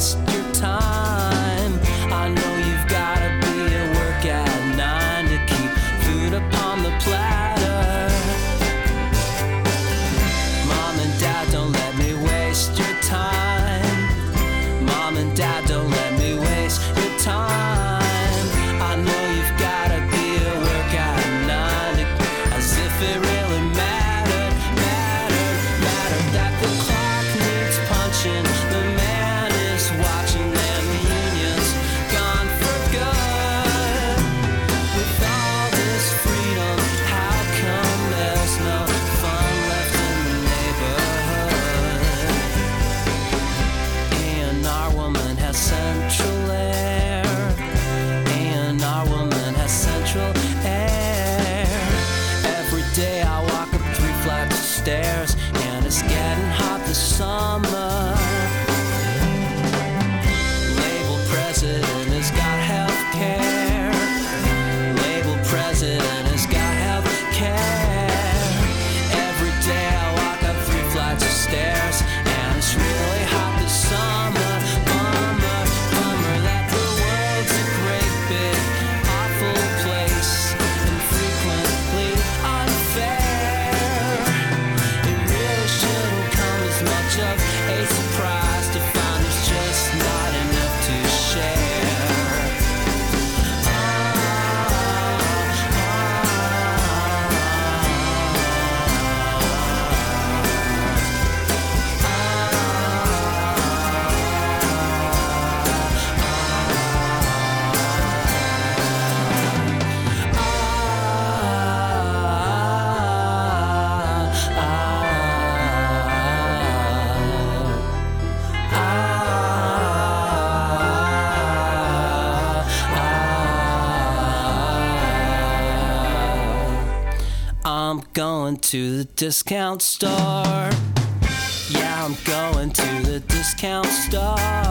waste your time. I know you've gotta be at work at 9 to keep food upon the platter. Mom and Dad, don't let me waste your time. Mom and Dad, don't let me waste your time. I know you've gotta be at work at 9 to, as if it really mattered that the clock needs punching. The man is watching and the union's gone for good. With all this freedom, how come there's no fun left in the neighborhood? And our woman has central air. And our woman has central air. Every day I walk up 3 flights of stairs, and it's getting hot this summer. Label president has got health care. Label president has got health care. Every day I walk up 3 flights of stairs, and it's really hot this summer. Bummer that the world's a great big awful place, and frequently unfair. It really shouldn't come as much of a surprise to find there's just not enough to share. I'm going to the discount store. Yeah, I'm going to the discount store.